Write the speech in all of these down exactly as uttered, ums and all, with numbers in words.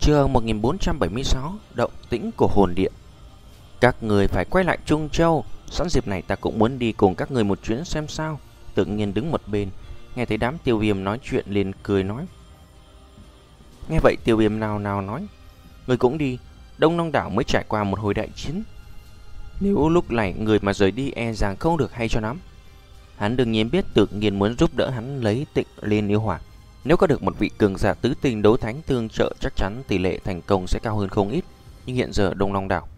Chương một nghìn bốn trăm bảy mươi sáu. Động tĩnh của hồn điện. Các người phải quay lại Trung Châu. Sẵn dịp này ta cũng muốn đi cùng các người một chuyến xem sao. Tự nhiên đứng một bên, nghe thấy đám Tiêu Viêm nói chuyện liền cười nói. Nghe vậy Tiêu Viêm nào nào nói, người cũng đi. Đông Long Đảo mới trải qua một hồi đại chiến, nếu lúc này người mà rời đi e rằng không được hay cho lắm. Hắn đương nhiên biết Tự nhiên muốn giúp đỡ hắn lấy Tịnh Liên Yêu Hỏa. Nếu có được một vị cường giả tứ tinh đấu thánh tương trợ, chắc chắn tỷ lệ thành công sẽ cao hơn không ít. Nhưng hiện giờ Đông Long Đảo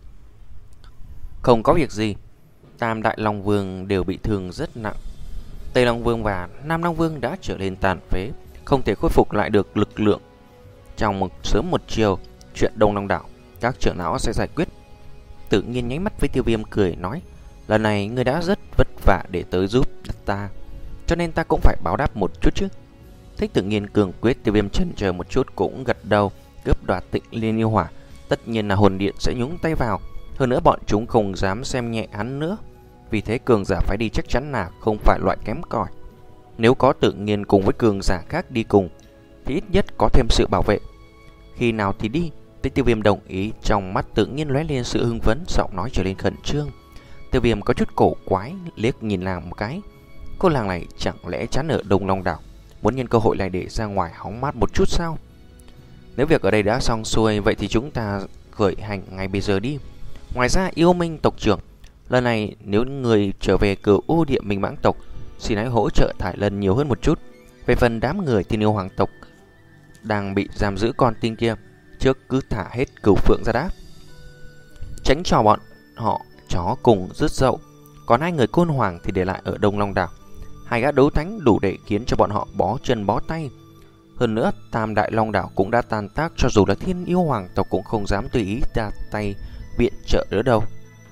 không có việc gì, Tam Đại Long Vương đều bị thương rất nặng. Tây Long Vương và Nam Long Vương đã trở nên tàn phế, không thể khôi phục lại được lực lượng. Trong một sớm một chiều, chuyện Đông Long Đảo các trưởng lão sẽ giải quyết. Tự nhiên nháy mắt với Tiêu Viêm cười nói, lần này ngươi đã rất vất vả để tới giúp ta, cho nên ta cũng phải báo đáp một chút chứ. Thích Tự nhiên cường quyết, Tiêu Viêm chần chờ một chút cũng gật đầu. Cướp đoạt Tịnh Liên Yêu Hỏa, tất nhiên là hồn điện sẽ nhúng tay vào. Hơn nữa bọn chúng không dám xem nhẹ hắn nữa, vì thế cường giả phải đi chắc chắn là không phải loại kém cỏi. Nếu có Tự nhiên cùng với cường giả khác đi cùng thì ít nhất có thêm sự bảo vệ. Khi nào thì đi? Thấy Tiêu Viêm đồng ý, trong mắt Tự nhiên lóe lên sự hưng phấn, giọng nói trở lên khẩn trương. Tiêu Viêm có chút cổ quái liếc nhìn nàng một cái. Cô nàng này chẳng lẽ chán ở Đông Long Đảo, muốn nhân cơ hội này để ra ngoài hóng mát một chút sao? Nếu việc ở đây đã xong xuôi, vậy thì chúng ta khởi hành ngay bây giờ đi. Ngoài ra Yêu Minh tộc trưởng, lần này nếu người trở về Cửu U Địa Minh Mãng tộc, xin hãy hỗ trợ Thải Lân nhiều hơn một chút. Về phần đám người Thiên Yêu Hoàng tộc đang bị giam giữ con tin kia, trước cứ thả hết Cửu Phượng ra đã, tránh cho bọn họ chó cùng rứt dậu. Còn hai người Côn Hoàng thì để lại ở Đông Long Đảo. Hai gã đấu thánh đủ để khiến cho bọn họ bó chân bó tay. Hơn nữa Tam Đại Long Đảo cũng đã tan tác, cho dù là Thiên Yêu Hoàng tộc cũng không dám tùy ý ra tay viện trợ nữa đâu.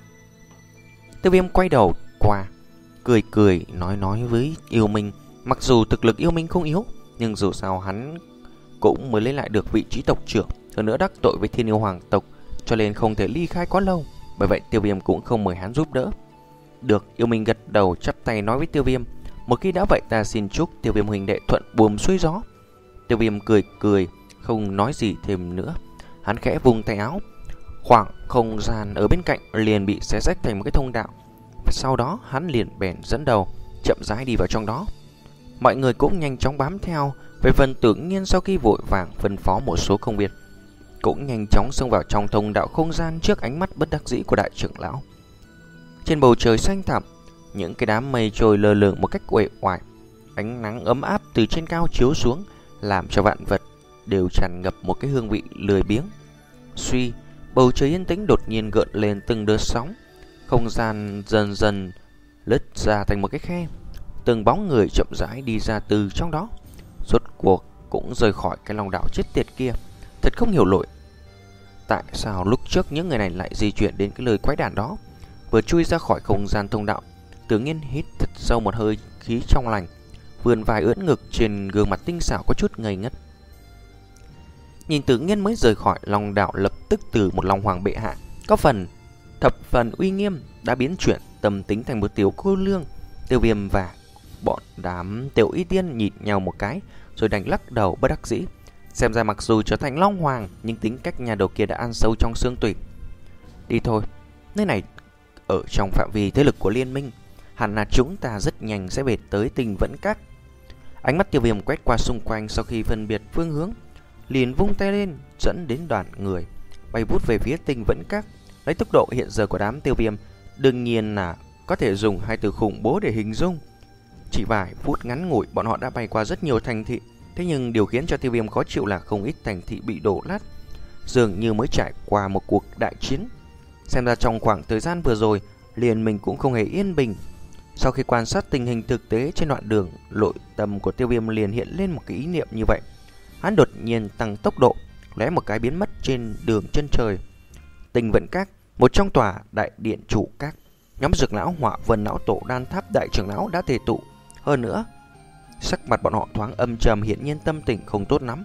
Tiêu Viêm quay đầu qua, cười cười nói nói với Yêu Minh. Mặc dù thực lực Yêu Minh không yếu, nhưng dù sao hắn cũng mới lấy lại được vị trí tộc trưởng, hơn nữa đắc tội với Thiên Yêu Hoàng tộc, cho nên không thể ly khai quá lâu. Bởi vậy Tiêu Viêm cũng không mời hắn giúp đỡ. Được, Yêu Minh gật đầu chắp tay nói với Tiêu Viêm, một khi đã vậy ta xin chúc Tiêu Viêm huynh đệ thuận buồm xuôi gió. Tiêu Viêm cười cười không nói gì thêm nữa. Hắn khẽ vung tay áo, khoảng không gian ở bên cạnh liền bị xé rách thành một cái thông đạo. Sau đó hắn liền bèn dẫn đầu chậm rãi đi vào trong đó. Mọi người cũng nhanh chóng bám theo. Về phần Tự nhiên, sau khi vội vàng phân phó một số công việc, cũng nhanh chóng xông vào trong thông đạo không gian trước ánh mắt bất đắc dĩ của đại trưởng lão. Trên bầu trời xanh thẳm, những cái đám mây trôi lơ lửng một cách uể oải. Ánh nắng ấm áp từ trên cao chiếu xuống, làm cho vạn vật đều tràn ngập một cái hương vị lười biếng. Suy, bầu trời yên tĩnh đột nhiên gợn lên từng đợt sóng. Không gian dần dần lứt ra thành một cái khe. Từng bóng người chậm rãi đi ra từ trong đó. Rốt cuộc cũng rời khỏi cái lòng đảo chết tiệt kia. Thật không hiểu nổi, tại sao lúc trước những người này lại di chuyển đến cái lời quái đản đó. Vừa chui ra khỏi không gian thông đạo, Tự nhiên hít thật sâu một hơi khí trong lành, vươn vai ưỡn ngực, trên gương mặt tinh xảo có chút ngây ngất. Nhìn Tự nhiên mới rời khỏi lòng đảo, lập tức từ một Long Hoàng bệ hạ có phần thập phần uy nghiêm đã biến chuyển tâm tính thành một tiểu cô lương. Tiêu Viêm và bọn đám Tiểu Y Tiên nhìn nhau một cái rồi đành lắc đầu bất đắc dĩ. Xem ra mặc dù trở thành Long Hoàng, nhưng tính cách nhà đầu kia đã ăn sâu trong xương tủy. Đi thôi, nơi này ở trong phạm vi thế lực của liên minh, hẳn là chúng ta rất nhanh sẽ về tới Tình Vẫn Các. Ánh mắt Tiêu Viêm quét qua xung quanh, sau khi phân biệt phương hướng, liền vung tay lên dẫn đến đoàn người bay vút về phía Tình Vẫn Các. Lấy tốc độ hiện giờ của đám Tiêu Viêm, đương nhiên là có thể dùng hai từ khủng bố để hình dung. Chỉ vài phút ngắn ngủi, bọn họ đã bay qua rất nhiều thành thị. Thế nhưng điều khiến cho Tiêu Viêm khó chịu là không ít thành thị bị đổ nát, dường như mới trải qua một cuộc đại chiến. Xem ra trong khoảng thời gian vừa rồi, liền mình cũng không hề yên bình. Sau khi quan sát tình hình thực tế trên đoạn đường, nội tâm của Tiêu Viêm liền hiện lên một cái ý niệm như vậy. Hắn đột nhiên tăng tốc độ, lóe một cái biến mất trên đường chân trời. Tình Vận Các, một trong tòa đại điện chủ các, nhóm Dược lão, Hỏa Vân lão tổ, Đan Tháp đại trưởng lão đã tề tụ. Hơn nữa, sắc mặt bọn họ thoáng âm trầm, hiển nhiên tâm tình không tốt lắm.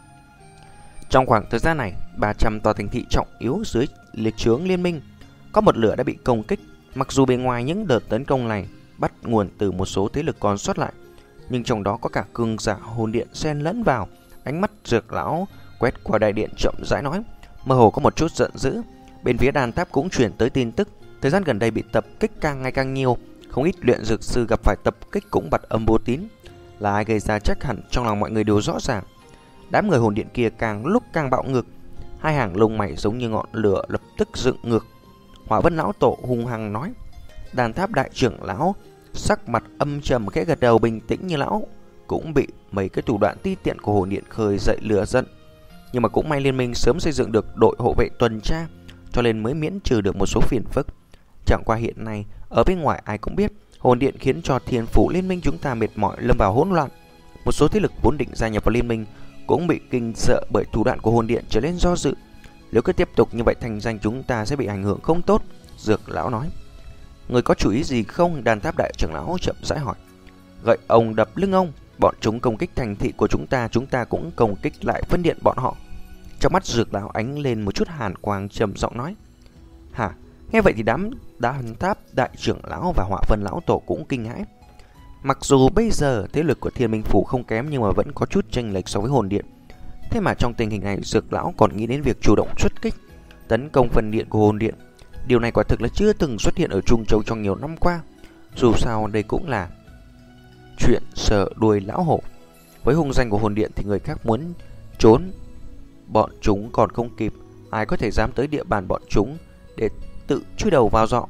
Trong khoảng thời gian này, ba trăm tòa thành thị trọng yếu dưới liệt chướng liên minh có một lửa đã bị công kích. Mặc dù bề ngoài những đợt tấn công này bắt nguồn từ một số thế lực còn sót lại, nhưng trong đó có cả cường giả hồn điện xen lẫn vào. Ánh mắt Dược lão quét qua đại điện chậm rãi nói, mơ hồ có một chút giận dữ. Bên phía đàn tháp cũng truyền tới tin tức, thời gian gần đây bị tập kích càng ngày càng nhiều, không ít luyện dược sư gặp phải tập kích cũng bật âm vô tín. Là ai gây ra chắc hẳn trong lòng mọi người đều rõ ràng. Đám người hồn điện kia càng lúc càng bạo ngược, hai hàng lông mày giống như ngọn lửa lập tức dựng ngược. Hỏa Vân lão tổ hung hăng nói. Đàn tháp đại trưởng lão sắc mặt âm trầm khẽ gật đầu, bình tĩnh như lão cũng bị mấy cái thủ đoạn ti tiện của hồn điện khơi dậy lửa giận. Nhưng mà cũng may liên minh sớm xây dựng được đội hộ vệ tuần tra, cho nên mới miễn trừ được một số phiền phức. Chẳng qua hiện nay ở bên ngoài ai cũng biết hồn điện khiến cho thiên phủ liên minh chúng ta mệt mỏi, lâm vào hỗn loạn. Một số thế lực vốn định gia nhập vào liên minh cũng bị kinh sợ bởi thủ đoạn của hồn điện trở nên do dự. Nếu cứ tiếp tục như vậy thành danh chúng ta sẽ bị ảnh hưởng không tốt. Dược lão nói. Người có chủ ý gì không? Đàn tháp đại trưởng lão chậm rãi hỏi. Gậy ông đập lưng ông. Bọn chúng công kích thành thị của chúng ta, chúng ta cũng công kích lại phân điện bọn họ. Trong mắt dược lão ánh lên một chút hàn quang, trầm giọng nói. Hả? Nghe vậy thì đám đàn tháp đại trưởng lão và Hỏa Vân lão tổ cũng kinh hãi. Mặc dù bây giờ thế lực của Thiên Minh phủ không kém, nhưng mà vẫn có chút chênh lệch so với hồn điện. Thế mà trong tình hình này dược lão còn nghĩ đến việc chủ động xuất kích, tấn công phần điện của hồn điện. Điều này quả thực là chưa từng xuất hiện ở Trung Châu trong nhiều năm qua. Dù sao đây cũng là chuyện sợ đuôi lão hổ. Với hung danh của hồn điện thì người khác muốn trốn bọn chúng còn không kịp. Ai có thể dám tới địa bàn bọn chúng để tự chui đầu vào dọ.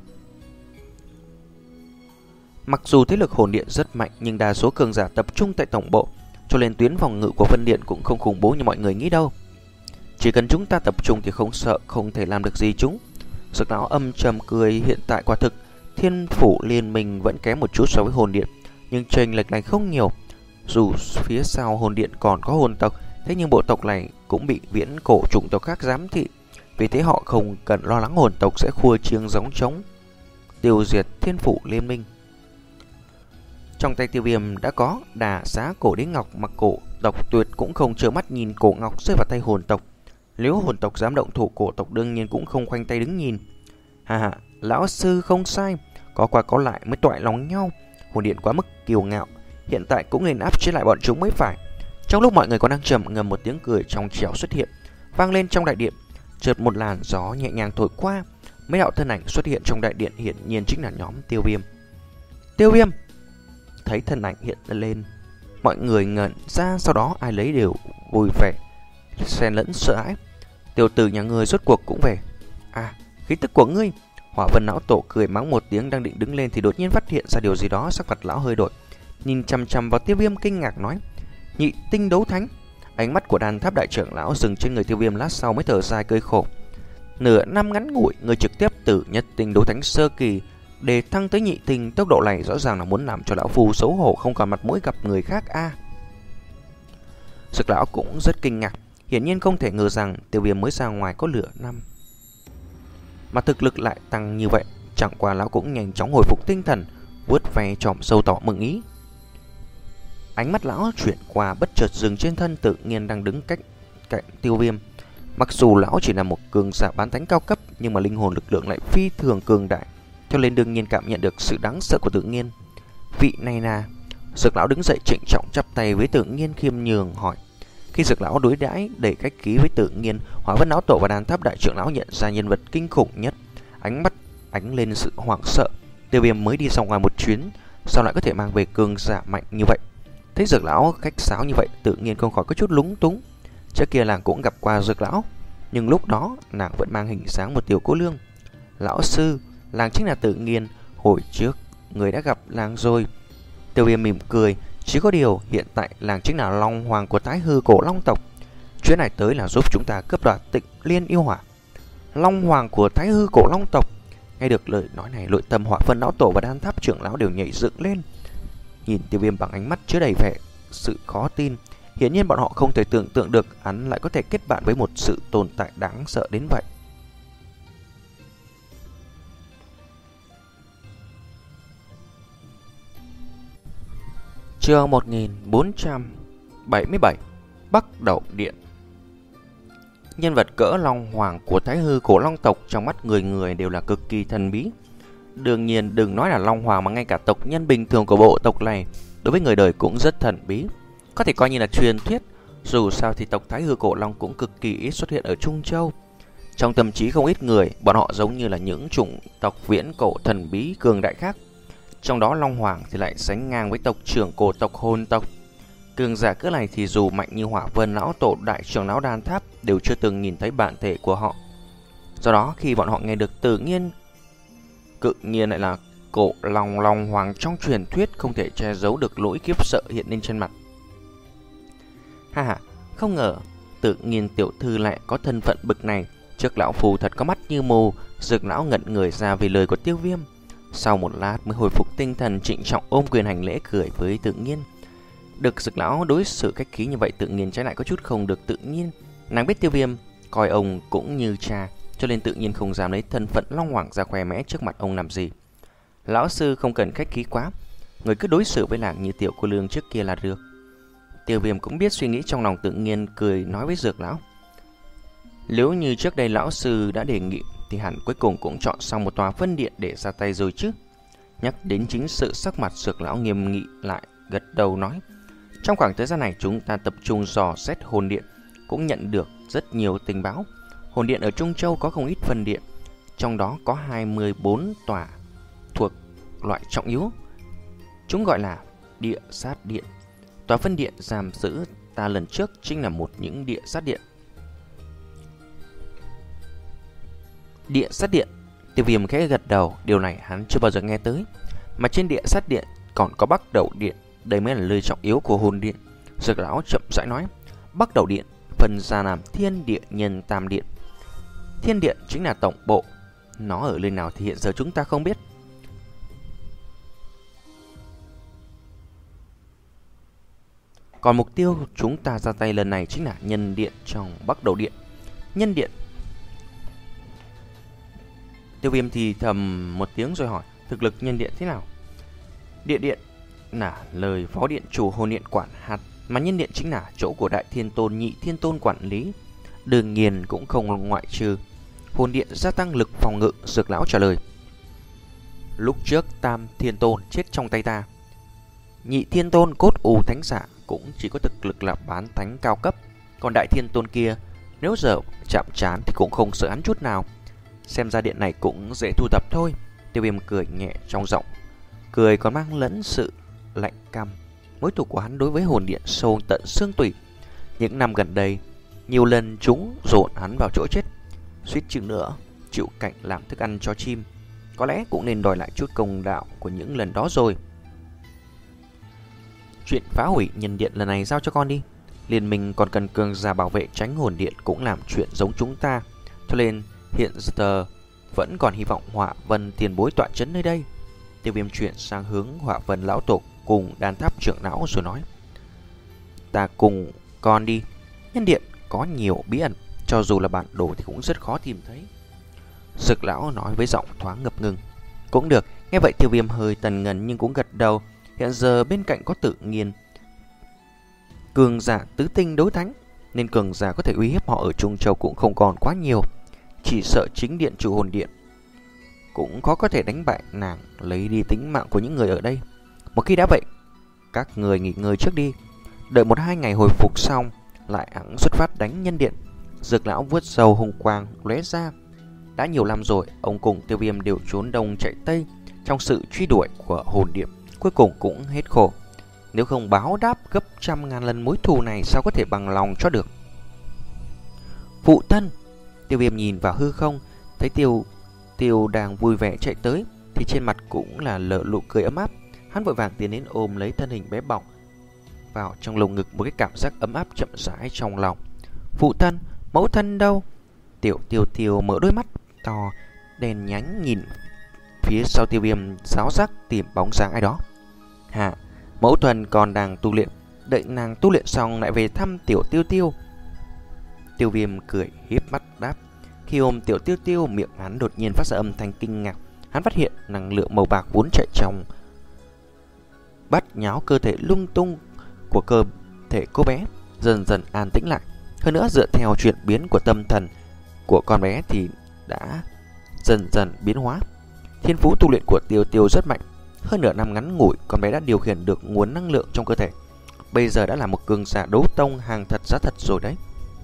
Mặc dù thế lực hồn điện rất mạnh, nhưng đa số cường giả tập trung tại tổng bộ, cho nên tuyến phòng ngự của phân điện cũng không khủng bố như mọi người nghĩ đâu. Chỉ cần chúng ta tập trung thì không sợ, không thể làm được gì chúng. Dược lão âm trầm cười. Hiện tại quả thực thiên phủ liên minh vẫn kém một chút so với hồn điện, nhưng chênh lệch này không nhiều. Dù phía sau hồn điện còn có hồn tộc, thế nhưng bộ tộc này cũng bị viễn cổ chủng tộc khác giám thị, vì thế họ không cần lo lắng hồn tộc sẽ khua chiêng gióng trống tiêu diệt thiên phủ liên minh. Trong tay Tiêu Viêm đã có đà xá cổ đế ngọc, mà cổ tộc tuyệt cũng không trơ mắt nhìn cổ ngọc rơi vào tay hồn tộc. Nếu hồn tộc dám động thủ, cổ tộc đương nhiên cũng không khoanh tay đứng nhìn. Hà hà, lão sư không sai, có qua có lại mới toại lòng nhau. Hồn điện quá mức kiêu ngạo, hiện tại cũng nên áp chế lại bọn chúng mới phải. Trong lúc mọi người còn đang trầm ngâm, một tiếng cười trong trẻo xuất hiện, vang lên trong đại điện. Chợt một làn gió nhẹ nhàng thổi qua, mấy đạo thân ảnh xuất hiện trong đại điện, hiển nhiên chính là nhóm Tiêu Viêm. Tiêu Viêm! Thấy thân ảnh hiện lên, mọi người ngẩn ra, sau đó ai lấy đều vui vẻ, xen lẫn sợ hãi. Tiểu tử nhà ngươi rốt cuộc cũng về. À, khí tức của ngươi! Hỏa Vân lão tổ cười mắng một tiếng, đang định đứng lên thì đột nhiên phát hiện ra điều gì đó, sắc mặt lão hơi đổi, nhìn chằm chằm vào Tiêu Viêm kinh ngạc nói: Nhị tinh đấu thánh! Ánh mắt của đàn tháp đại trưởng lão dừng trên người Tiêu Viêm, lát sau mới thở dài cười khổ. Nửa năm ngắn ngủi, người trực tiếp từ nhất tinh đấu thánh sơ kỳ để thăng tới nhị tinh, tốc độ này rõ ràng là muốn làm cho lão phu xấu hổ không còn mặt mũi gặp người khác a. À. Dược lão cũng rất kinh ngạc, hiển nhiên không thể ngờ rằng Tiêu Viêm mới ra ngoài có nửa năm mà thực lực lại tăng như vậy. Chẳng qua lão cũng nhanh chóng hồi phục tinh thần, vuốt ve tròm sâu tỏ mừng ý. Ánh mắt lão chuyển qua, bất chợt dừng trên thân Tự Nhiên đang đứng cách cạnh Tiêu Viêm. Mặc dù lão chỉ là một cường giả bán thánh cao cấp, nhưng mà linh hồn lực lượng lại phi thường cường đại, cho nên đương nhiên cảm nhận được sự đáng sợ của Tự Nhiên. Vị này là... Dược lão đứng dậy trịnh trọng chắp tay với Tự Nhiên khiêm nhường hỏi. Khi Dược lão đối đãi đầy cách khí với Tự Nhiên, Hỏa Vân lão tổ và đàn tháp đại trưởng lão nhận ra nhân vật kinh khủng nhất, ánh mắt ánh lên sự hoảng sợ. Tiêu Viêm mới đi ra ngoài một chuyến, sao lại có thể mang về cường giả mạnh như vậy? Thấy Dược lão khách sáo như vậy, Tự Nhiên không khỏi có chút lúng túng. Trước kia nàng cũng gặp qua Dược lão, nhưng lúc đó nàng vẫn mang hình dáng một tiểu cô nương. Lão sư, nàng chính là Tự Nhiên, hồi trước người đã gặp nàng rồi. Tiêu Viêm mỉm cười, chỉ có điều hiện tại nàng chính là Long Hoàng của Thái Hư cổ Long tộc. Chuyến này tới là giúp chúng ta cướp đoạt Tịnh Liên yêu hỏa. Long Hoàng của Thái Hư cổ Long tộc. Nghe được lời nói này, nội tâm Hỏa Vân lão tổ và đan tháp trưởng lão đều nhảy dựng lên, nhìn Tiêu Viêm bằng ánh mắt chứa đầy vẻ sự khó tin. Hiển nhiên bọn họ không thể tưởng tượng được hắn lại có thể kết bạn với một sự tồn tại đáng sợ đến vậy. Chương một nghìn bốn trăm bảy mươi bảy, Bắc Đậu Điện. Nhân vật cỡ Long Hoàng của Thái Hư cổ Long tộc trong mắt người người đều là cực kỳ thần bí. Đương nhiên đừng nói là Long Hoàng, mà ngay cả tộc nhân bình thường của bộ tộc này đối với người đời cũng rất thần bí, có thể coi như là truyền thuyết. Dù sao thì tộc Thái Hư Cổ Long cũng cực kỳ ít xuất hiện ở Trung Châu. Trong tâm trí không ít người, bọn họ giống như là những chủng tộc viễn cổ thần bí cường đại khác. Trong đó Long Hoàng thì lại sánh ngang với tộc trưởng cổ tộc Hồn tộc. Cường giả cỡ này thì dù mạnh như Hỏa Vân Lão Tổ, Đại trưởng Lão Đan Tháp đều chưa từng nhìn thấy bản thể của họ. Do đó khi bọn họ nghe được tự nhiên cự nhiên lại là cổ Long Long Hoàng trong truyền thuyết, không thể che giấu được nỗi khiếp sợ hiện lên trên mặt. Ha ha, không ngờ tự nhiên tiểu thư lại có thân phận bực này. Trước lão phù thật có mắt như mù. Dược lão ngẩn người ra vì lời của Tiêu Viêm. Sau một lát mới hồi phục tinh thần, trịnh trọng ôm quyền hành lễ cười với tự nhiên. Được Dược lão đối xử khách khí như vậy, tự nhiên trái lại có chút không được tự nhiên. Nàng biết Tiêu Viêm coi ông cũng như cha, cho nên tự nhiên không dám lấy thân phận Long Hoàng ra khoe mẽ trước mặt ông làm gì. Lão sư không cần khách khí quá, người cứ đối xử với nàng như tiểu cô nương trước kia là được. Tiêu Viêm cũng biết suy nghĩ trong lòng, tự nhiên cười nói với Dược lão. Nếu như trước đây lão sư đã đề nghị thì hẳn cuối cùng cũng chọn xong một tòa phân điện để ra tay rồi chứ. Nhắc đến chính sự, sắc mặt Dược lão nghiêm nghị lại, gật đầu nói. Trong khoảng thời gian này chúng ta tập trung dò xét hồn điện, cũng nhận được rất nhiều tình báo. Hồn điện ở Trung Châu có không ít phân điện, trong đó có hai mươi bốn tòa thuộc loại trọng yếu. Chúng gọi là địa sát điện. Tòa phân điện giam giữ ta lần trước chính là một những địa sát điện. Địa sát điện, Tiêu Viêm khẽ gật đầu, điều này hắn chưa bao giờ nghe tới. Mà trên địa sát điện còn có Bắc Đầu điện, đây mới là nơi trọng yếu của hồn điện. Dược lão chậm rãi nói, Bắc Đầu điện phân ra làm Thiên Địa Nhân Tam Điện. Thiên Điện chính là tổng bộ, nó ở nơi nào thì hiện giờ chúng ta không biết. Còn mục tiêu chúng ta ra tay lần này chính là Nhân Điện trong Bắc Đầu điện. Nhân Điện. Tiêu Viêm thì thầm một tiếng rồi hỏi, thực lực Nhân Điện thế nào? Địa Điện là lời phó điện chủ hồn điện quản hạt, mà Nhân Điện chính là chỗ của Đại Thiên Tôn, Nhị Thiên Tôn quản lý, đương nhiên cũng không ngoại trừ. Hồn điện gia tăng lực phòng ngự, Dược lão trả lời. Lúc trước Tam Thiên Tôn chết trong tay ta, Nhị Thiên Tôn cốt u thánh giả cũng chỉ có thực lực là bán thánh cao cấp, còn Đại Thiên Tôn kia nếu giờ chạm trán thì cũng không sợ hắn chút nào. Xem ra điện này cũng dễ thu thập thôi. Tiêu Viêm cười nhẹ trong giọng, cười còn mang lẫn sự lạnh căm. Mối thù của hắn đối với hồn điện sâu tận xương tủy. Những năm gần đây nhiều lần chúng dồn hắn vào chỗ chết, suýt chừng nữa chịu cảnh làm thức ăn cho chim. Có lẽ cũng nên đòi lại chút công đạo của những lần đó rồi. Chuyện phá hủy Nhân Điện lần này giao cho con đi. Liên minh còn cần cường giả bảo vệ tránh hồn điện cũng làm chuyện giống chúng ta, cho nên hiện giờ vẫn còn hy vọng Hỏa Vân tiền bối tọa trấn nơi đây. Tiêu Viêm chuyển sang hướng Hỏa Vân lão tổ cùng Đan Tháp trưởng lão rồi nói, ta cùng con đi. Nhân Điện có nhiều bí ẩn, cho dù là bản đồ thì cũng rất khó tìm thấy. Dược lão nói với giọng thoáng ngập ngừng. Cũng được. Nghe vậy Tiêu Viêm hơi tần ngần nhưng cũng gật đầu. Hiện giờ bên cạnh có tự nhiên cường giả tứ tinh đối thánh, nên cường giả có thể uy hiếp họ ở Trung Châu cũng không còn quá nhiều. Chỉ sợ chính điện chủ hồn điện cũng khó có thể đánh bại nàng, lấy đi tính mạng của những người ở đây. Một khi đã vậy, các người nghỉ ngơi trước đi, đợi một hai ngày hồi phục xong lại hẵng xuất phát đánh Nhân Điện. Dược lão vuốt râu hùng quang lóe ra. Đã nhiều năm rồi, ông cùng Tiêu Viêm đều trốn đông chạy tây trong sự truy đuổi của hồn điện, cuối cùng cũng hết khổ. Nếu không báo đáp gấp trăm ngàn lần mối thù này, sao có thể bằng lòng cho được. Phụ thân! Tiêu Viêm nhìn vào hư không, thấy Tiêu Tiêu đang vui vẻ chạy tới, thì trên mặt cũng là lở nụ cười ấm áp. Hắn vội vàng tiến đến ôm lấy thân hình bé bỏng vào trong lồng ngực, một cái cảm giác ấm áp chậm rãi trong lòng. Phụ thân, mẫu thân đâu? Tiểu Tiêu Tiêu mở đôi mắt to đèn nhánh nhìn phía sau Tiêu Viêm, giáo giác tìm bóng dáng ai đó. Hả? Mẫu thân còn đang tu luyện, đợi nàng tu luyện xong lại về thăm Tiểu Tiêu Tiêu. Tiêu Viêm cười híp mắt đáp. Khi ôm Tiểu Tiêu Tiêu, miệng hắn đột nhiên phát ra âm thanh kinh ngạc. Hắn phát hiện năng lượng màu bạc vốn chạy trong bắt nháo cơ thể lung tung của cơ thể cô bé dần dần an tĩnh lại. Hơn nữa, dựa theo chuyển biến của tâm thần của con bé thì đã dần dần biến hóa. Thiên phú tu luyện của Tiêu Tiêu rất mạnh. Hơn nửa năm ngắn ngủi, con bé đã điều khiển được nguồn năng lượng trong cơ thể. bây giờ đã là một cường giả đấu tông hàng thật giá thật rồi đấy.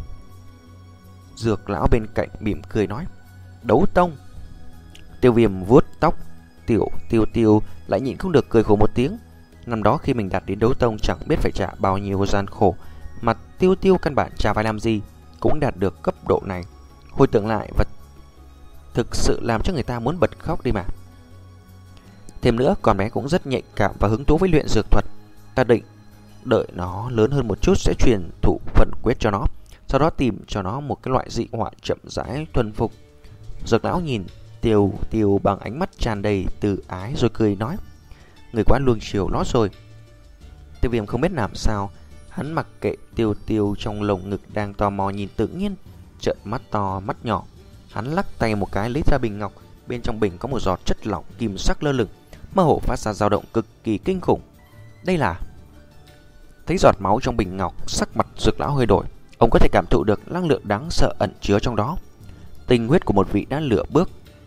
Dược lão bên cạnh mỉm cười nói. Đấu tông? Tiêu Viêm vuốt tóc Tiểu Tiêu Tiêu lại nhịn không được cười khổ một tiếng. Năm đó khi mình đạt đến đấu tông chẳng biết phải trả bao nhiêu gian khổ, mà Tiêu Tiêu căn bản chả phải làm gì cũng đạt được cấp độ này. Hồi tưởng lại và thực sự làm cho người ta muốn bật khóc đi mà. Thêm nữa, con bé cũng rất nhạy cảm và hứng thú với luyện dược thuật. Ta định đợi nó lớn hơn một chút sẽ truyền thụ phần quyết cho nó, sau đó tìm cho nó một cái loại dị hỏa chậm rãi thuần phục. Dược lão nhìn Tiêu Tiêu bằng ánh mắt tràn đầy từ ái rồi cười nói. Người quá luông chiều nó rồi. Tiêu Viêm không biết làm sao, hắn mặc kệ Tiêu Tiêu trong lồng ngực đang tò mò nhìn tự nhiên, trợn mắt to mắt nhỏ. Hắn lắc tay một cái lấy ra bình ngọc, bên trong bình có một giọt chất lỏng kim sắc lơ lửng, mơ hồ phát ra dao động cực kỳ kinh khủng. Đây là... Thấy giọt máu trong bình ngọc, sắc mặt Dược lão hơi đổi. Ông có thể cảm thụ được năng lượng đáng sợ ẩn chứa trong đó. Tinh huyết của một vị đã lựa bước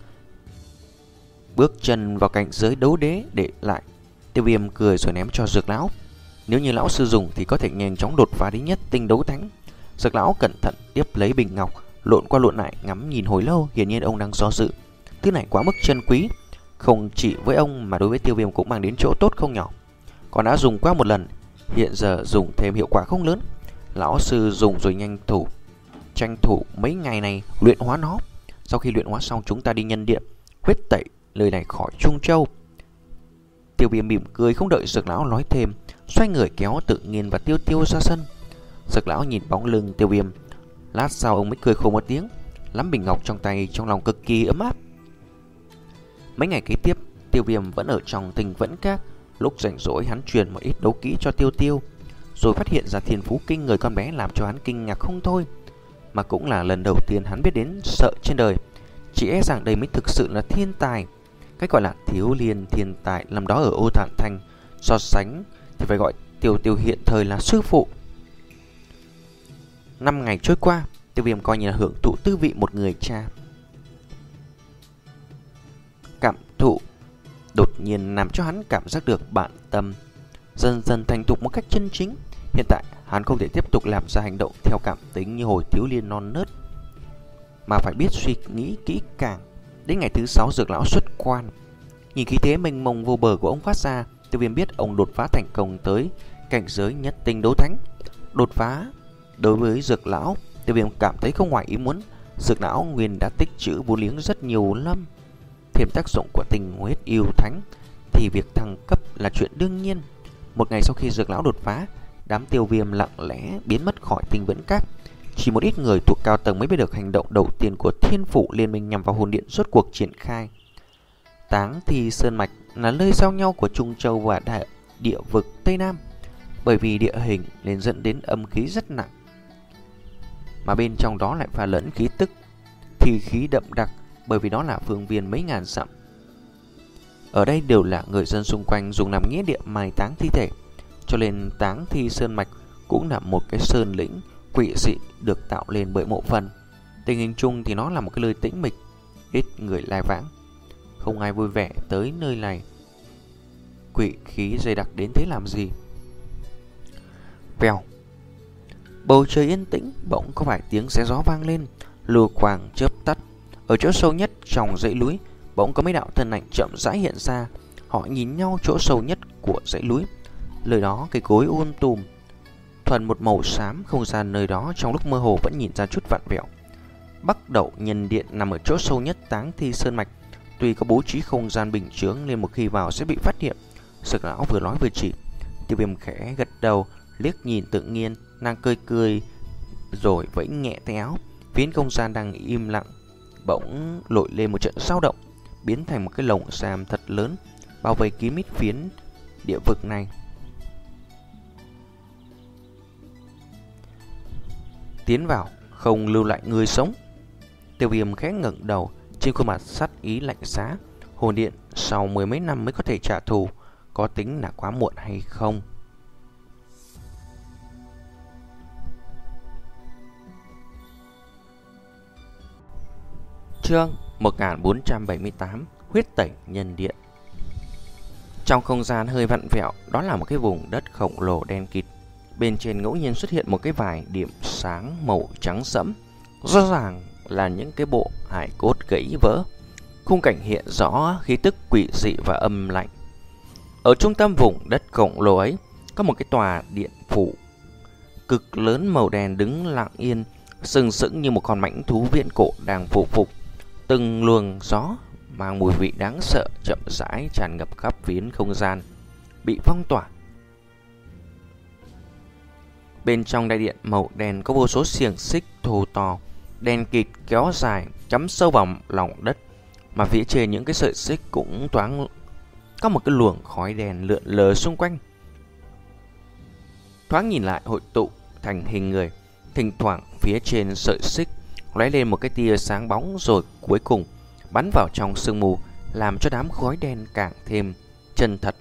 Bước chân vào cảnh giới đấu đế để lại. Tiêu Viêm cười rồi ném cho Dược lão. Nếu như lão sư dùng thì có thể nhanh chóng đột phá đến nhất tinh đấu thánh. Dược lão cẩn thận tiếp lấy bình ngọc, lộn qua lộn lại ngắm nhìn hồi lâu. Hiển nhiên ông đang do dự. Thứ này quá mức chân quý, không chỉ với ông mà đối với Tiêu Viêm cũng mang đến chỗ tốt không nhỏ. Còn đã dùng qua một lần, hiện giờ dùng thêm hiệu quả không lớn. Lão sư dùng rồi nhanh thủ tranh thủ mấy ngày này luyện hóa nó. Sau khi luyện hóa xong chúng ta đi nhân điện huyết tẩy lời này khỏi Trung Châu. Tiêu Viêm mỉm cười không đợi Dược lão nói thêm, xoay người kéo Tự Nhiên và Tiêu Tiêu ra sân. Dược lão nhìn bóng lưng Tiêu Viêm, lát sau ông mới cười khổ một tiếng, nắm bình ngọc trong tay, trong lòng cực kỳ ấm áp. Mấy ngày kế tiếp, Tiêu Viêm vẫn ở trong Tình Vẫn Các. Lúc rảnh rỗi hắn truyền một ít đấu kỹ cho Tiêu Tiêu, rồi phát hiện ra thiên phú kinh người con bé làm cho hắn kinh ngạc không thôi. Mà cũng là lần đầu tiên hắn biết đến sợ trên đời. Chỉ e rằng đây mới thực sự là thiên tài. Cách gọi là thiếu liên thiên tài làm đó ở Ô Thản Thành, so sánh thì phải gọi Tiêu Tiêu hiện thời là sư phụ. Năm ngày trôi qua, Tiêu Viêm coi như là hưởng thụ tư vị một người cha. Cảm thụ đột nhiên làm cho hắn cảm giác được bản tâm dần dần thành thục một cách chân chính. Hiện tại hắn không thể tiếp tục làm ra hành động theo cảm tính như hồi thiếu liên non nớt, mà phải biết suy nghĩ kỹ càng. Đến ngày thứ sáu, Dược lão xuất quan. Nhìn khí thế mênh mông vô bờ của ông phát ra, Tiêu Viêm biết ông đột phá thành công tới cảnh giới nhất tinh đấu thánh. Đột phá đối với Dược lão, Tiêu Viêm cảm thấy không ngoài ý muốn. Dược lão nguyên đã tích trữ vô liếng rất nhiều năm, thêm tác dụng của tình huyết yêu thánh thì việc thăng cấp là chuyện đương nhiên. Một ngày sau khi Dược lão đột phá, đám Tiêu Viêm lặng lẽ biến mất khỏi Tình Vẫn Các. Chỉ một ít người thuộc cao tầng mới biết được hành động đầu tiên của Thiên Phủ Liên minh nhằm vào hồn điện rốt cuộc triển khai. Táng Thi Sơn Mạch là nơi giao nhau của Trung Châu và đại địa vực Tây Nam. Bởi vì địa hình nên dẫn đến âm khí rất nặng, mà bên trong đó lại pha lẫn khí tức thì khí đậm đặc, bởi vì đó là phương viên mấy ngàn dặm. Ở đây đều là người dân xung quanh dùng làm nghĩa địa mai táng thi thể, cho nên Táng Thi Sơn Mạch cũng là một cái sơn lĩnh quỷ dị được tạo lên bởi mộ phần. Tình hình chung thì nó là một cái nơi tĩnh mịch, ít người lai vãng, không ai vui vẻ tới nơi này. Quỷ khí dày đặc đến thế làm gì? Vèo, bầu trời yên tĩnh, bỗng có vài tiếng xé gió vang lên, lùa quang chớp tắt. Ở chỗ sâu nhất trong dãy núi, bỗng có mấy đạo thân ảnh chậm rãi hiện ra. Họ nhìn nhau chỗ sâu nhất của dãy núi. Lời đó cây cối um tùm, thuần một màu xám. Không gian nơi đó trong lúc mơ hồ vẫn nhìn ra chút vặn vẹo. Bắc Đậu Nhân Điện nằm ở chỗ sâu nhất Táng Thi Sơn Mạch. Tuy có bố trí không gian bình chướng nên một khi vào sẽ bị phát hiện. Dược lão vừa nói vừa chỉ. Tiêu Viêm khẽ gật đầu, liếc nhìn Tự Nhiên, nàng cười cười rồi vẫy nhẹ tay áo. Phiến không gian đang im lặng bỗng nổi lên một trận dao động, biến thành một cái lồng giam thật lớn bao vây kín mít phiến địa vực này. Tiến vào, không lưu lại người sống. Tiêu Viêm khẽ ngẩng đầu, trên khuôn mặt sát ý lạnh giá. Hồn điện sau mười mấy năm mới có thể trả thù, có tính là quá muộn hay không? Chương một nghìn bốn trăm bảy mươi tám, Huyết Tẩy Nhân Điện. Trong không gian hơi vặn vẹo, đó là một cái vùng đất khổng lồ đen kịt. Bên trên ngẫu nhiên xuất hiện một cái vài điểm sáng màu trắng sẫm, rõ ràng là những cái bộ hài cốt gãy vỡ. Khung cảnh hiện rõ khí tức quỷ dị và âm lạnh. Ở trung tâm vùng đất khổng lồ ấy có một cái tòa điện phủ cực lớn màu đen đứng lặng yên, sừng sững như một con mãnh thú viễn cổ đang phụ phục. Từng luồng gió mang mùi vị đáng sợ chậm rãi tràn ngập khắp phiến không gian bị phong tỏa. Bên trong đại điện màu đen có vô số xiềng xích thô to, đen kịt kéo dài cắm sâu vào lòng đất, mà phía trên những cái sợi xích cũng thoáng có một cái luồng khói đen lượn lờ xung quanh. Thoáng nhìn lại hội tụ thành hình người, thỉnh thoảng phía trên sợi xích lóe lên một cái tia sáng bóng rồi cuối cùng bắn vào trong sương mù, làm cho đám khói đen càng thêm chân thật.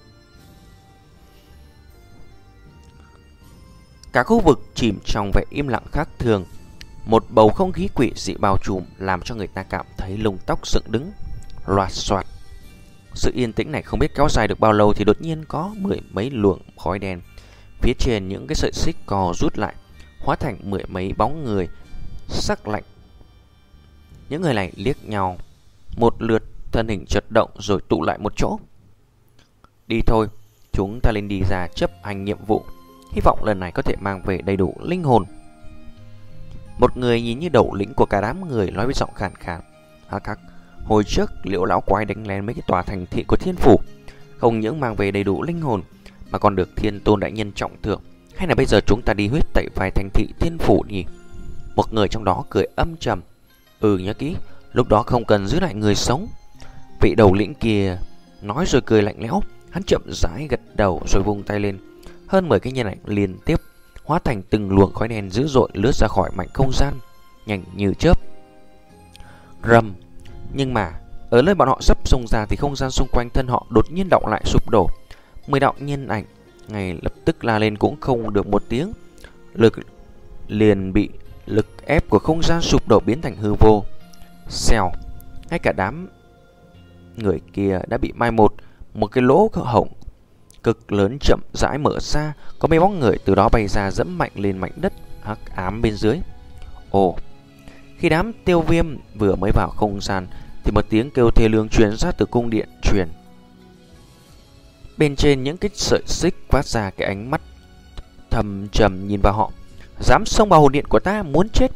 Cả khu vực chìm trong vẻ im lặng khác thường. Một bầu không khí quỷ dị bao trùm làm cho người ta cảm thấy lông tóc dựng đứng, loạt soạt. Sự yên tĩnh này không biết kéo dài được bao lâu thì đột nhiên có mười mấy luồng khói đen phía trên những cái sợi xích co rút lại, hóa thành mười mấy bóng người sắc lạnh. Những người này liếc nhau một lượt, thân hình chợt động rồi tụ lại một chỗ. Đi thôi, chúng ta lên đi ra chấp hành nhiệm vụ, hy vọng lần này có thể mang về đầy đủ linh hồn. Một người nhìn như đầu lĩnh của cả đám người nói với giọng khàn khàn: hắc hắc, hồi trước Liễu lão quái đánh lén mấy cái tòa thành thị của Thiên Phủ, không những mang về đầy đủ linh hồn mà còn được Thiên Tôn đại nhân trọng thưởng. Hay là bây giờ chúng ta đi huyết tẩy vài thành thị Thiên Phủ nhỉ? Một người trong đó cười âm trầm: ừ, nhớ kỹ, lúc đó không cần giữ lại người sống. Vị đầu lĩnh kia nói rồi cười lạnh lẽo. Hắn chậm rãi gật đầu rồi vung tay lên. Hơn mười cái nhân ảnh liên tiếp hóa thành từng luồng khói đen dữ dội lướt ra khỏi mảnh không gian, nhanh như chớp. Rầm. Nhưng mà ở nơi bọn họ sắp xông ra thì không gian xung quanh thân họ đột nhiên động lại, sụp đổ. Mười đạo nhân ảnh ngay lập tức la lên cũng không được một tiếng, lực liền bị lực ép của không gian sụp đổ biến thành hư vô. Xèo. Ngay cả đám người kia đã bị mai một. Một cái lỗ hổng cực lớn chậm rãi mở ra, có mấy bóng người từ đó bay ra dẫm mạnh lên mảnh đất hắc ám bên dưới. Ồ. Khi đám Tiêu Viêm vừa mới vào không gian thì một tiếng kêu thê lương truyền ra từ cung điện truyền. Bên trên những cái sợi xích phát ra cái ánh mắt thầm trầm nhìn vào họ. Dám xông vào hồn điện của ta, muốn chết.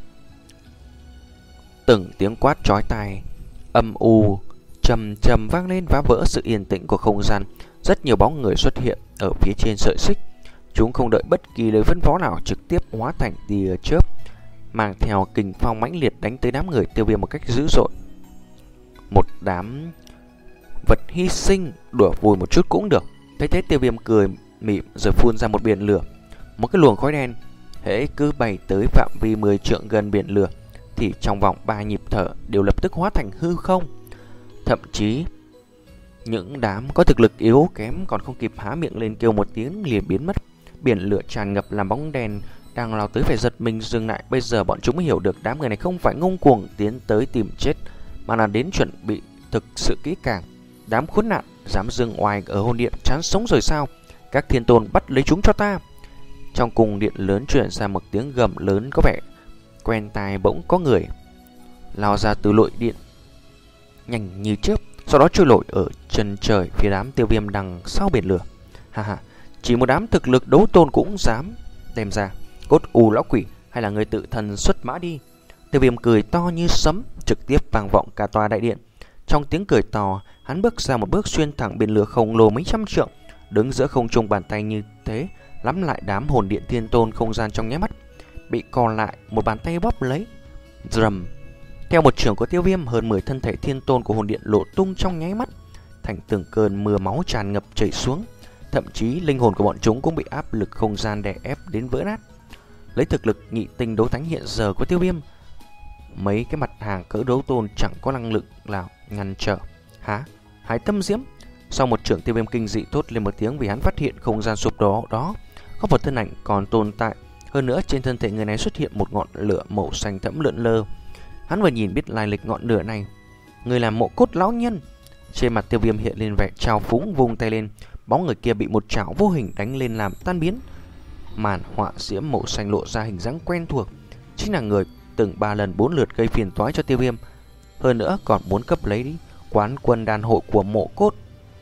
Từng tiếng quát chói tai âm u trầm trầm vang lên, phá vỡ sự yên tĩnh của không gian. Rất nhiều bóng người xuất hiện ở phía trên sợi xích. Chúng không đợi bất kỳ lời phân phó nào, trực tiếp hóa thành tia chớp, mang theo kình phong mãnh liệt đánh tới đám người Tiêu Viêm một cách dữ dội. Một đám vật hy sinh đùa vui một chút cũng được. Thấy thế Tiêu Viêm cười mỉm rồi phun ra một biển lửa. Một cái luồng khói đen hễ cứ bay tới phạm vi mười trượng gần biển lửa thì trong vòng ba nhịp thở đều lập tức hóa thành hư không. Thậm chí những đám có thực lực yếu kém còn không kịp há miệng lên kêu một tiếng liền biến mất. Biển lửa tràn ngập làm bóng đen đang lao tới phải giật mình dừng lại. Bây giờ bọn chúng mới hiểu được đám người này không phải ngông cuồng tiến tới tìm chết, mà là đến chuẩn bị thực sự kỹ càng. Đám khốn nạn dám dừng oai ở hồn điện, chán sống rồi sao? Các thiên tôn bắt lấy chúng cho ta. Trong cung điện lớn truyền ra một tiếng gầm lớn có vẻ quen tai. Bỗng có người lao ra từ lội điện nhanh như chớp, sau đó trôi nổi ở chân trời phía đám Tiêu Viêm đằng sau biển lửa. Ha ha, chỉ một đám thực lực đấu tôn cũng dám đem ra. Cốt u lão quỷ, hay là người tự thần xuất mã đi. Tiêu Viêm cười to như sấm, trực tiếp vang vọng cả tòa đại điện. Trong tiếng cười to, hắn bước ra một bước xuyên thẳng biển lửa khổng lồ mấy trăm trượng, đứng giữa không trung, bàn tay như thế nắm lại đám hồn điện thiên tôn. Không gian trong nháy mắt bị co lại, một bàn tay bóp lấy. Rầm. Theo một trường của Tiêu Viêm, hơn mười thân thể thiên tôn của hồn điện lộ tung trong nháy mắt, thành từng cơn mưa máu tràn ngập chảy xuống. Thậm chí linh hồn của bọn chúng cũng bị áp lực không gian đè ép đến vỡ nát. Lấy thực lực nhị tinh đấu thánh hiện giờ của Tiêu Viêm, mấy cái mặt hàng cỡ đấu tôn chẳng có năng lực nào ngăn trở. Hả? Hải Tâm Diễm. Sau một trường, Tiêu Viêm kinh dị thốt lên một tiếng vì hắn phát hiện không gian sụp đổ đó có một thân ảnh còn tồn tại. Hơn nữa trên thân thể người này xuất hiện một ngọn lửa màu xanh thẫm lượn lờ. Hắn vừa nhìn biết lai lịch ngọn lửa này. Người làm Mộ Cốt lão nhân. Trên mặt Tiêu Viêm hiện lên vẻ trào phúng, vung tay lên. Bóng người kia bị một chảo vô hình đánh lên làm tan biến. Màn họa diễm màu xanh lộ ra hình dáng quen thuộc, chính là người từng ba lần bốn lượt gây phiền toái cho Tiêu Viêm, hơn nữa còn muốn cấp lấy quán quân đan hội của Mộ Cốt.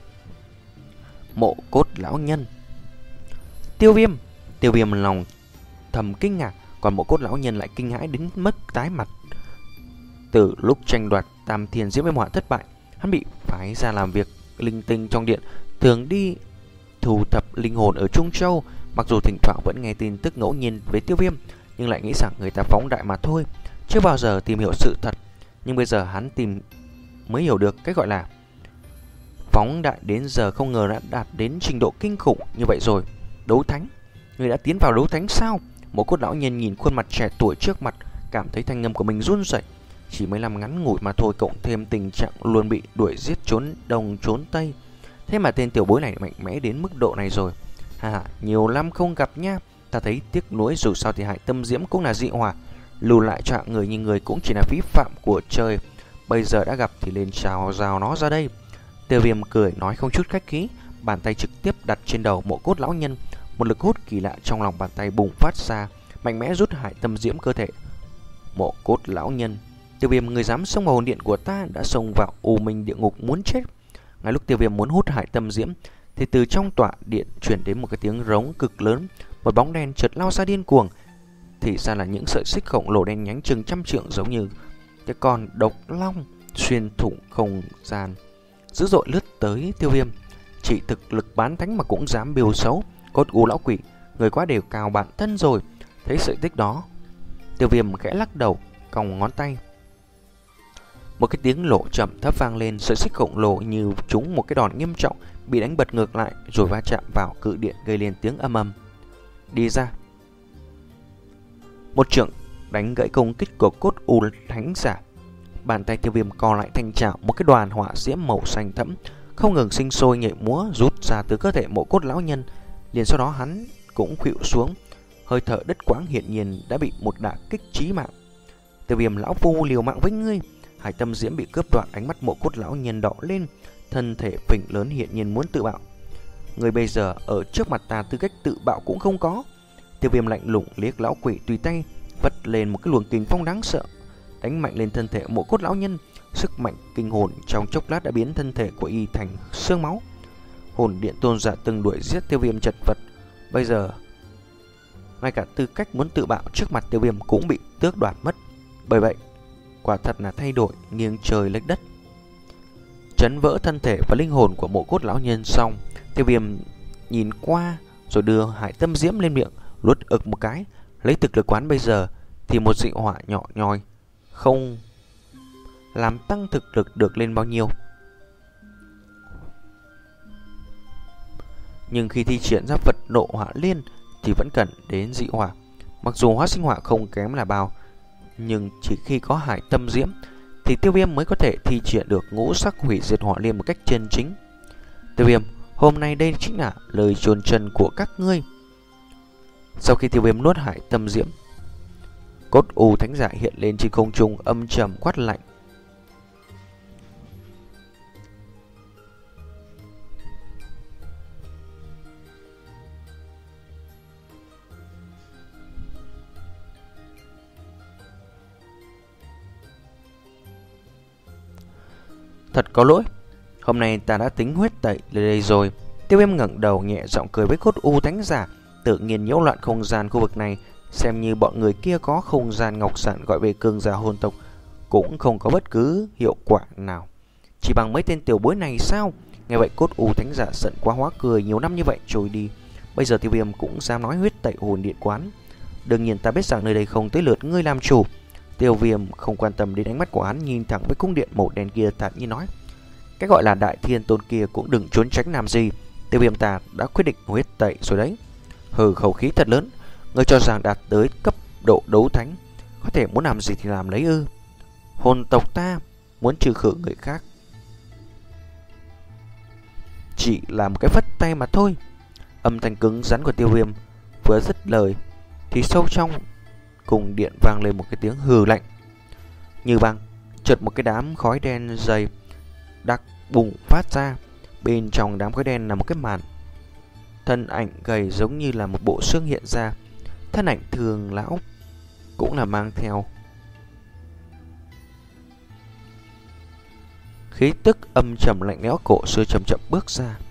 Mộ Cốt lão nhân. Tiêu Viêm, Tiêu Viêm lòng thầm kinh ngạc, còn Mộ Cốt lão nhân lại kinh hãi đến mức tái mặt. Từ lúc tranh đoạt Tam Thiên Diễm Viêm Hỏa thất bại, hắn bị phái ra làm việc linh tinh trong điện, thường đi thu thập linh hồn ở Trung Châu. Mặc dù thỉnh thoảng vẫn nghe tin tức ngẫu nhiên về Tiêu Viêm, nhưng lại nghĩ rằng người ta phóng đại mà thôi, chưa bao giờ tìm hiểu sự thật. Nhưng bây giờ hắn tìm mới hiểu được cái gọi là phóng đại đến giờ không ngờ đã đạt đến trình độ kinh khủng như vậy rồi. Đấu thánh, người đã tiến vào đấu thánh sao? Một Cốt lão nhân nhìn khuôn mặt trẻ tuổi trước mặt, cảm thấy thanh âm của mình run rẩy. Chỉ mới làm ngắn ngủi mà thôi, cộng thêm tình trạng luôn bị đuổi giết trốn đông trốn tây, thế mà tên tiểu bối này mạnh mẽ đến mức độ này rồi. Hà hà, nhiều năm không gặp nha. Ta thấy tiếc nuối, dù sao thì Hải Tâm Diễm cũng là dị hỏa, lưu lại cho hạng người như người cũng chỉ là phí phạm của trời. Bây giờ đã gặp thì lên chào rào nó ra đây. Tiêu Viêm cười nói không chút khách khí, bàn tay trực tiếp đặt trên đầu Mộ Cốt lão nhân. Một lực hút kỳ lạ trong lòng bàn tay bùng phát ra, mạnh mẽ rút Hải Tâm Diễm cơ thể Mộ Cốt lão nhân. Tiêu Viêm, người dám xông vào hồn điện của ta, đã xông vào u minh địa ngục muốn chết. Ngay lúc Tiêu Viêm muốn hút Hải Tâm Diễm thì từ trong tọa điện truyền đến một cái tiếng rống cực lớn, một bóng đen chợt lao ra điên cuồng. Thì ra là những sợi xích khổng lồ đen nhánh chừng trăm trượng, giống như cái con độc long xuyên thủng không gian, dữ dội lướt tới Tiêu Viêm. Chỉ thực lực bán thánh mà cũng dám biêu xấu. Cốt u lão quỷ, người quá đều cao bản thân rồi. Thấy sợi tích đó, Tiêu Viêm khẽ lắc đầu, cong ngón tay. Một cái tiếng lộ chậm thấp vang lên, sợi xích khổng lồ như trúng một cái đòn nghiêm trọng, bị đánh bật ngược lại rồi va chạm vào cự điện, gây lên tiếng âm ầm. Đi ra. Một trượng đánh gãy công kích của Cốt u thánh giả. Bàn tay Tiêu Viêm co lại thành chảo, một cái đoàn hỏa diễm màu xanh thẫm không ngừng sinh sôi nhảy múa rút ra từ cơ thể Mộ Cốt lão nhân. Liền sau đó hắn cũng khuỵu xuống, hơi thở đứt quãng, hiển nhiên đã bị một đả kích chí mạng. Tiêu Viêm, lão phu liều mạng với ngươi. Hải Tâm Diễm bị cướp đoạt, ánh mắt Mộ Cốt lão nhân đỏ lên, thân thể phình lớn, hiện nhiên muốn tự bạo. Người bây giờ ở trước mặt ta tư cách tự bạo cũng không có. Tiêu Viêm lạnh lùng liếc lão quỷ, tùy tay vất lên một cái luồng kình phong đáng sợ, đánh mạnh lên thân thể Mộ Cốt lão nhân. Sức mạnh kinh hồn trong chốc lát đã biến thân thể của y thành xương máu. Hồn điện tôn giả từng đuổi giết Tiêu Viêm chật vật, bây giờ ngay cả tư cách muốn tự bạo trước mặt Tiêu Viêm cũng bị tước đoạt mất. Bởi vậy, quả thật là thay đổi nghiêng trời lệch đất. Chấn vỡ thân thể và linh hồn của Mộ Cốt lão nhân xong, Tiêu Viêm nhìn qua rồi đưa Hải Tâm Diễm lên miệng, luốt ực một cái. Lấy thực lực quán bây giờ thì một dị hỏa nhỏ nhoi không làm tăng thực lực được lên bao nhiêu. Nhưng khi thi triển ra vật nộ hỏa liên thì vẫn cần đến dị hỏa. Mặc dù hóa sinh hỏa không kém là bao, nhưng chỉ khi có Hải Tâm Diễm thì Tiêu Viêm mới có thể thi triển được ngũ sắc hủy diệt hỏa liên một cách chân chính. Tiêu Viêm, hôm nay đây chính là lời chôn chân của các ngươi. Sau khi Tiêu Viêm nuốt Hải Tâm Diễm, Cốt u thánh giả hiện lên trên không trung, âm trầm quát lạnh. Thật có lỗi, hôm nay ta đã tính huyết tẩy lên đây rồi. Tiêu Viêm ngẩng đầu nhẹ giọng cười với Cốt u thánh giả. Tự nhiên nhiễu loạn không gian khu vực này, xem như bọn người kia có không gian ngọc sản gọi về cường giả hồn tộc cũng không có bất cứ hiệu quả nào, chỉ bằng mấy tên tiểu bối này sao? Nghe vậy Cốt u thánh giả giận quá hóa cười, nhiều năm như vậy trôi đi, bây giờ Tiêu Viêm cũng dám nói huyết tẩy hồn điện quán. Đương nhiên ta biết rằng nơi đây không tới lượt ngươi làm chủ. Tiêu Viêm không quan tâm đến ánh mắt của hắn, nhìn thẳng với cung điện màu đen kia, thản nhiên nói: cái gọi là đại thiên tôn kia cũng đừng trốn tránh làm gì. Tiêu Viêm, ta đã quyết định huyết tẩy rồi đấy. Hừ, khẩu khí thật lớn. Ngươi cho rằng đạt tới cấp độ đấu thánh có thể muốn làm gì thì làm lấy ư? Hồn tộc ta muốn trừ khử người khác chỉ là một cái phất tay mà thôi. Âm thanh cứng rắn của Tiêu Viêm vừa dứt lời thì sâu trong cùng điện vang lên một cái tiếng hừ lạnh như băng. Chợt một cái đám khói đen dày đặc bùng phát ra. Bên trong đám khói đen là một cái màn thân ảnh gầy giống như là một bộ xương hiện ra. Thân ảnh thường lão cũng là mang theo khí tức âm trầm lạnh lẽo, cổ xưa chậm chậm bước ra.